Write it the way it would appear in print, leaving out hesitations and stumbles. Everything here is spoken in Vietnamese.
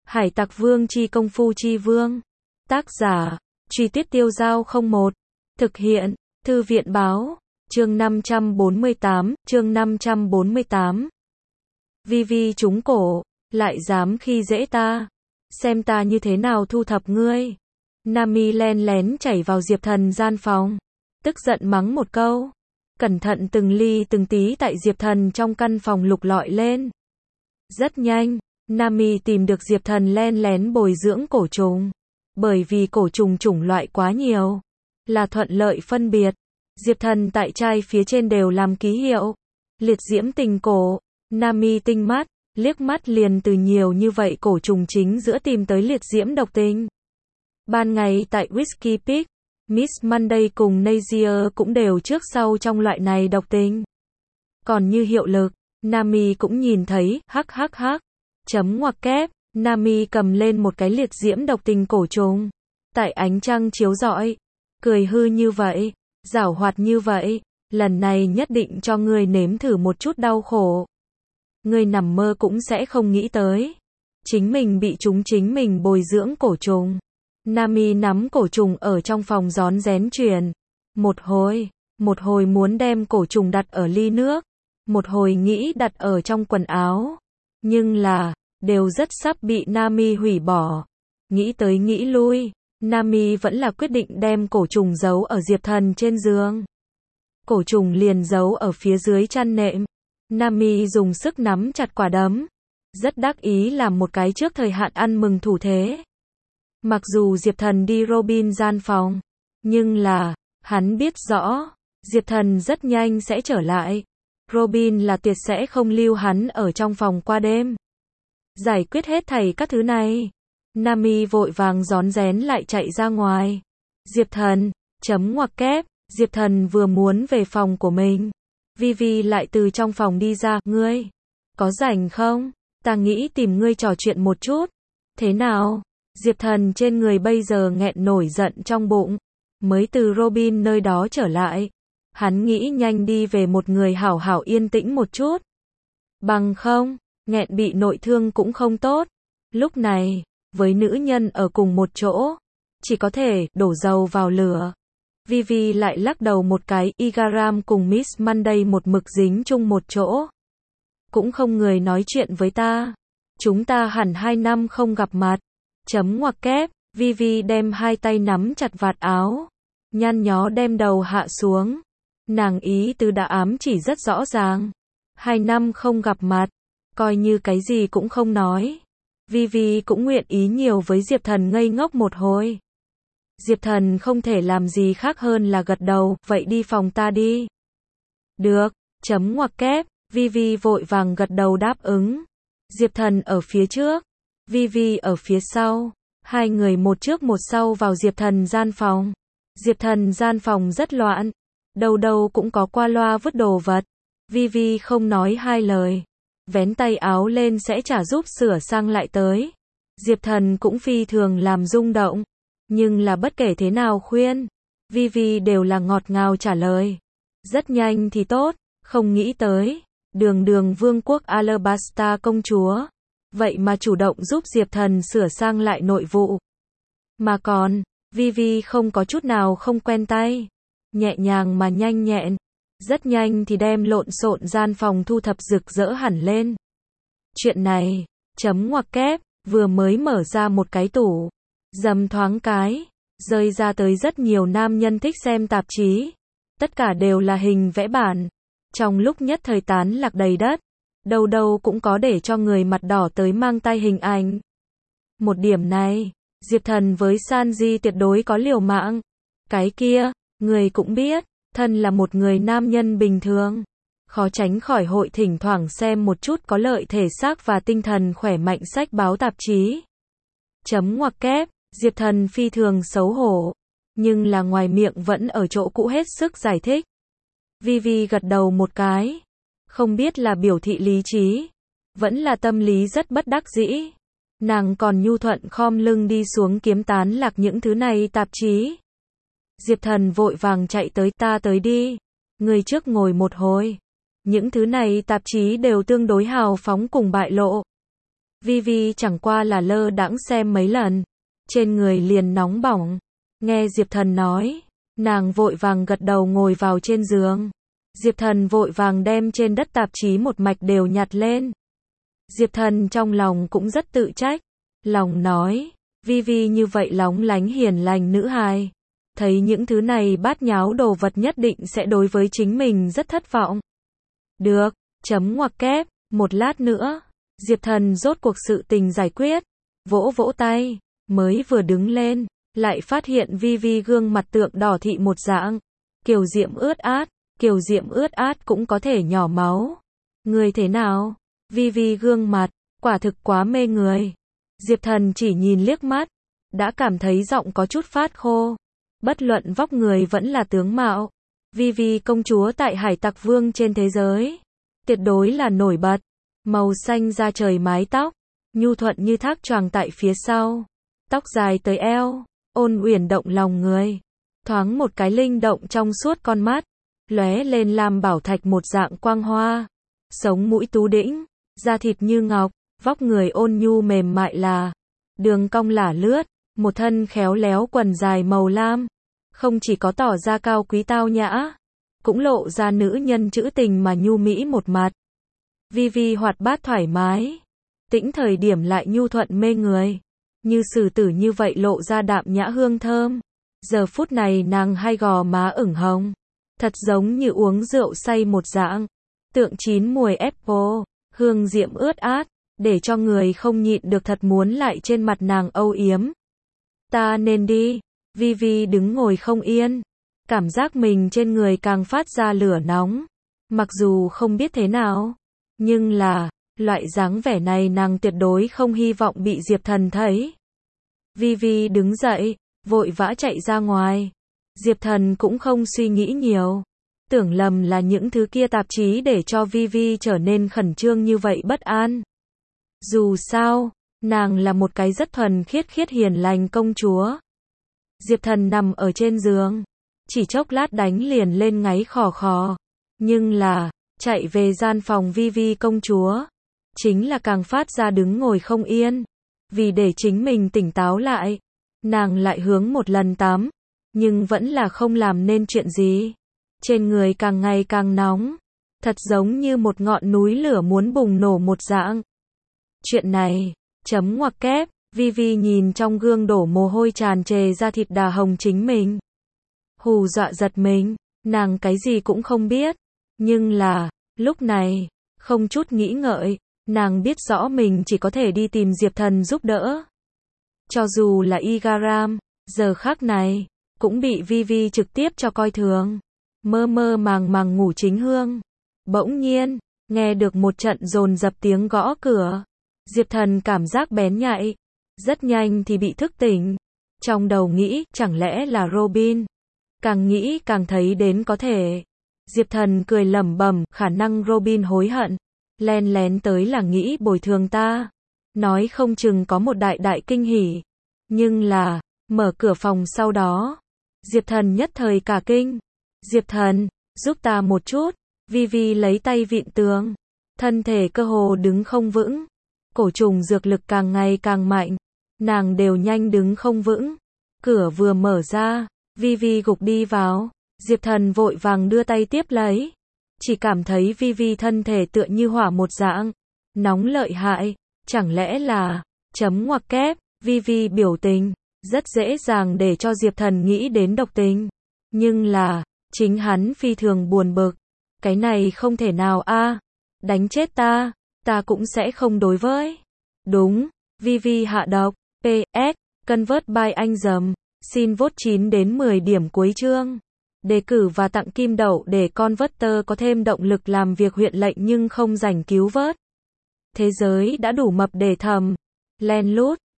Hải Tặc Vương chi công phu chi vương. Tác giả, Truy Tuyết Tiêu Giao 01. Thực hiện, Thư viện báo, chương 548. Vi trúng cổ, lại dám khi dễ ta. Xem ta như thế nào thu thập ngươi. Nami len lén chảy vào Diệp Thần gian phòng. Tức giận mắng một câu. Cẩn thận từng ly từng tí tại Diệp Thần trong căn phòng lục lọi lên. Rất nhanh, Nami tìm được Diệp Thần len lén bồi dưỡng cổ trùng. Bởi vì cổ trùng chủng loại quá nhiều, là thuận lợi phân biệt. Diệp Thần tại chai phía trên đều làm ký hiệu. Liệt diễm tình cổ. Nami tinh mắt, liếc mắt liền từ nhiều như vậy cổ trùng chính giữa tìm tới liệt diễm độc tinh. Ban ngày tại Whiskey Peak, Miss Monday cùng Nazier cũng đều trước sau trong loại này độc tinh. Còn như hiệu lực, Nami cũng nhìn thấy, hắc. Chấm ngoặc kép, Nami cầm lên một cái liệt diễm độc tinh cổ trùng. Tại ánh trăng chiếu rọi, cười hư như vậy, giảo hoạt như vậy, lần này nhất định cho ngươi nếm thử một chút đau khổ. Ngươi nằm mơ cũng sẽ không nghĩ tới. Chính mình bị chính mình bồi dưỡng cổ trùng. Nami nắm cổ trùng ở trong phòng rón rén truyền. Một hồi muốn đem cổ trùng đặt ở ly nước. Một hồi nghĩ đặt ở trong quần áo. Nhưng là, đều rất sắp bị Nami hủy bỏ. Nghĩ tới nghĩ lui, Nami vẫn là quyết định đem cổ trùng giấu ở Diệp Thần trên giường. Cổ trùng liền giấu ở phía dưới chăn nệm. Nami dùng sức nắm chặt quả đấm. Rất đắc ý làm một cái trước thời hạn ăn mừng thủ thế. Mặc dù Diệp Thần đi Robin gian phòng, nhưng là, hắn biết rõ, Diệp Thần rất nhanh sẽ trở lại. Robin là tuyệt sẽ không lưu hắn ở trong phòng qua đêm. Giải quyết hết thảy các thứ này, Nami vội vàng rón rén lại chạy ra ngoài. Diệp Thần, chấm ngoặc kép, Diệp Thần vừa muốn về phòng của mình. Vi lại từ trong phòng đi ra, ngươi, có rảnh không? Ta nghĩ tìm ngươi trò chuyện một chút. Thế nào? Diệp Thần trên người bây giờ nghẹn nổi giận trong bụng. Mới từ Robin nơi đó trở lại. Hắn nghĩ nhanh đi về một người hảo hảo yên tĩnh một chút. Bằng không, nghẹn bị nội thương cũng không tốt. Lúc này, với nữ nhân ở cùng một chỗ, chỉ có thể đổ dầu vào lửa. Vi lại lắc đầu một cái, Igaram cùng Miss Monday một mực dính chung một chỗ. Cũng không người nói chuyện với ta. Chúng ta hẳn 2 năm không gặp mặt. Chấm ngoặc kép, Vi đem hai tay nắm chặt vạt áo. Nhăn nhó đem đầu hạ xuống. Nàng ý tứ đã ám chỉ rất rõ ràng. 2 năm không gặp mặt, coi như cái gì cũng không nói. Vi cũng nguyện ý nhiều với Diệp Thần ngây ngốc một hồi. Diệp Thần không thể làm gì khác hơn là gật đầu, vậy đi phòng ta đi. Được, chấm ngoặc kép, Vi vội vàng gật đầu đáp ứng. Diệp Thần ở phía trước, Vi ở phía sau. Hai người một trước một sau vào Diệp Thần gian phòng. Diệp Thần gian phòng rất loạn. Đâu cũng có qua loa vứt đồ vật. Vi không nói hai lời. Vén tay áo lên sẽ trả giúp sửa sang lại tới. Diệp Thần cũng phi thường làm rung động. Nhưng là bất kể thế nào khuyên, Vi đều là ngọt ngào trả lời. Rất nhanh thì tốt, không nghĩ tới. Đường vương quốc Alabasta công chúa. Vậy mà chủ động giúp Diệp Thần sửa sang lại nội vụ. Mà còn, Vi không có chút nào không quen tay. Nhẹ nhàng mà nhanh nhẹn. Rất nhanh thì đem lộn xộn gian phòng thu thập rực rỡ hẳn lên. Chuyện này, chấm ngoặc kép, vừa mới mở ra một cái tủ. Dầm thoáng cái, rơi ra tới rất nhiều nam nhân thích xem tạp chí. Tất cả đều là hình vẽ bản. Trong lúc nhất thời tán lạc đầy đất. Đâu cũng có để cho người mặt đỏ tới mang tay hình ảnh. Một điểm này, Diệp Thần với Sanji tuyệt đối có liều mạng. Cái kia, người cũng biết, thân là một người nam nhân bình thường. Khó tránh khỏi hội thỉnh thoảng xem một chút có lợi thể xác và tinh thần khỏe mạnh sách báo tạp chí. Chấm ngoặc kép, Diệp Thần phi thường xấu hổ. Nhưng là ngoài miệng vẫn ở chỗ cũ hết sức giải thích. Vi gật đầu một cái. Không biết là biểu thị lý trí, vẫn là tâm lý rất bất đắc dĩ. Nàng còn nhu thuận khom lưng đi xuống kiếm tán lạc những thứ này tạp chí. Diệp Thần vội vàng chạy tới, ta tới đi. Người trước ngồi một hồi. Những thứ này tạp chí đều tương đối hào phóng cùng bại lộ. Vi chẳng qua là lơ đãng xem mấy lần, trên người liền nóng bỏng. Nghe Diệp Thần nói, nàng vội vàng gật đầu ngồi vào trên giường. Diệp Thần vội vàng đem trên đất tạp chí một mạch đều nhặt lên. Diệp Thần trong lòng cũng rất tự trách, lòng nói, Vi như vậy lóng lánh hiền lành nữ hài, thấy những thứ này bát nháo đồ vật nhất định sẽ đối với chính mình rất thất vọng. Được, chấm ngoặc kép, một lát nữa, Diệp Thần rốt cuộc sự tình giải quyết, vỗ vỗ tay, mới vừa đứng lên, lại phát hiện Vi gương mặt tượng đỏ thị một dạng, kiều diễm ướt át cũng có thể nhỏ máu. Người thế nào? Vi gương mặt, quả thực quá mê người. Diệp Thần chỉ nhìn liếc mắt, đã cảm thấy giọng có chút phát khô. Bất luận vóc người vẫn là tướng mạo, Vi công chúa tại Hải Tặc Vương trên thế giới, tuyệt đối là nổi bật. Màu xanh da trời mái tóc, nhu thuận như thác choàng tại phía sau, tóc dài tới eo, ôn uyển động lòng người. Thoáng một cái linh động trong suốt con mắt, lóe lên lam bảo thạch một dạng quang hoa. Sống mũi tú đĩnh, da thịt như ngọc, vóc người ôn nhu mềm mại là đường cong lả lướt, một thân khéo léo quần dài màu lam, không chỉ có tỏ ra cao quý tao nhã, cũng lộ ra nữ nhân trữ tình mà nhu mỹ một mặt. Vi hoạt bát thoải mái, tĩnh thời điểm lại nhu thuận mê người, như sử tử như vậy lộ ra đạm nhã hương thơm. Giờ phút này nàng hai gò má ửng hồng, thật giống như uống rượu say một dạng, tượng chín mùi apple, hương diễm ướt át, để cho người không nhịn được thật muốn lại trên mặt nàng âu yếm. Ta nên đi. Vi đứng ngồi không yên, cảm giác mình trên người càng phát ra lửa nóng, mặc dù không biết thế nào, nhưng là, loại dáng vẻ này nàng tuyệt đối không hy vọng bị Diệp Thần thấy. Vi đứng dậy, vội vã chạy ra ngoài. Diệp Thần cũng không suy nghĩ nhiều, tưởng lầm là những thứ kia tạp chí để cho Vi trở nên khẩn trương như vậy bất an. Dù sao, nàng là một cái rất thuần khiết hiền lành công chúa. Diệp Thần nằm ở trên giường, chỉ chốc lát đánh liền lên ngáy khò khò, nhưng là, chạy về gian phòng Vi công chúa, chính là càng phát ra đứng ngồi không yên. Vì để chính mình tỉnh táo lại, nàng lại hướng một lần tắm, nhưng vẫn là không làm nên chuyện gì. Trên người càng ngày càng nóng, thật giống như một ngọn núi lửa muốn bùng nổ một dạng. Chuyện này, chấm ngoặc kép, Vi nhìn trong gương đổ mồ hôi tràn trề ra thịt đà hồng chính mình. Hù dọa giật mình, nàng cái gì cũng không biết, nhưng là, lúc này, không chút nghĩ ngợi, nàng biết rõ mình chỉ có thể đi tìm Diệp Thần giúp đỡ. Cho dù là Igaram, giờ khắc này, cũng bị Vi trực tiếp cho coi thường. Mơ màng ngủ chính hương. Bỗng nhiên, nghe được một trận dồn dập tiếng gõ cửa. Diệp Thần cảm giác bén nhạy, rất nhanh thì bị thức tỉnh. Trong đầu nghĩ, chẳng lẽ là Robin? Càng nghĩ càng thấy đến có thể. Diệp Thần cười lẩm bẩm, khả năng Robin hối hận, len lén tới là nghĩ bồi thường ta. Nói không chừng có một đại kinh hỉ. Nhưng là, mở cửa phòng sau đó, Diệp Thần nhất thời cả kinh. Diệp Thần, giúp ta một chút. Vi lấy tay vịn tường, thân thể cơ hồ đứng không vững. Cổ trùng dược lực càng ngày càng mạnh, nàng đều nhanh đứng không vững. Cửa vừa mở ra, Vi gục đi vào, Diệp Thần vội vàng đưa tay tiếp lấy. Chỉ cảm thấy Vi thân thể tựa như hỏa một dạng, nóng lợi hại, chẳng lẽ là, chấm ngoặc kép, Vi biểu tình, rất dễ dàng để cho Diệp Thần nghĩ đến độc tình. Nhưng là, chính hắn phi thường buồn bực, cái này không thể nào a, đánh chết ta cũng sẽ không đối với. Đúng, Vi hạ độc, PS, convert by anh dầm, xin vote 9 đến 10 điểm cuối chương. Đề cử và tặng kim đậu để Converter có thêm động lực làm việc huyện lệnh nhưng không rảnh cứu vớt. Thế giới đã đủ mập để thầm, len lút,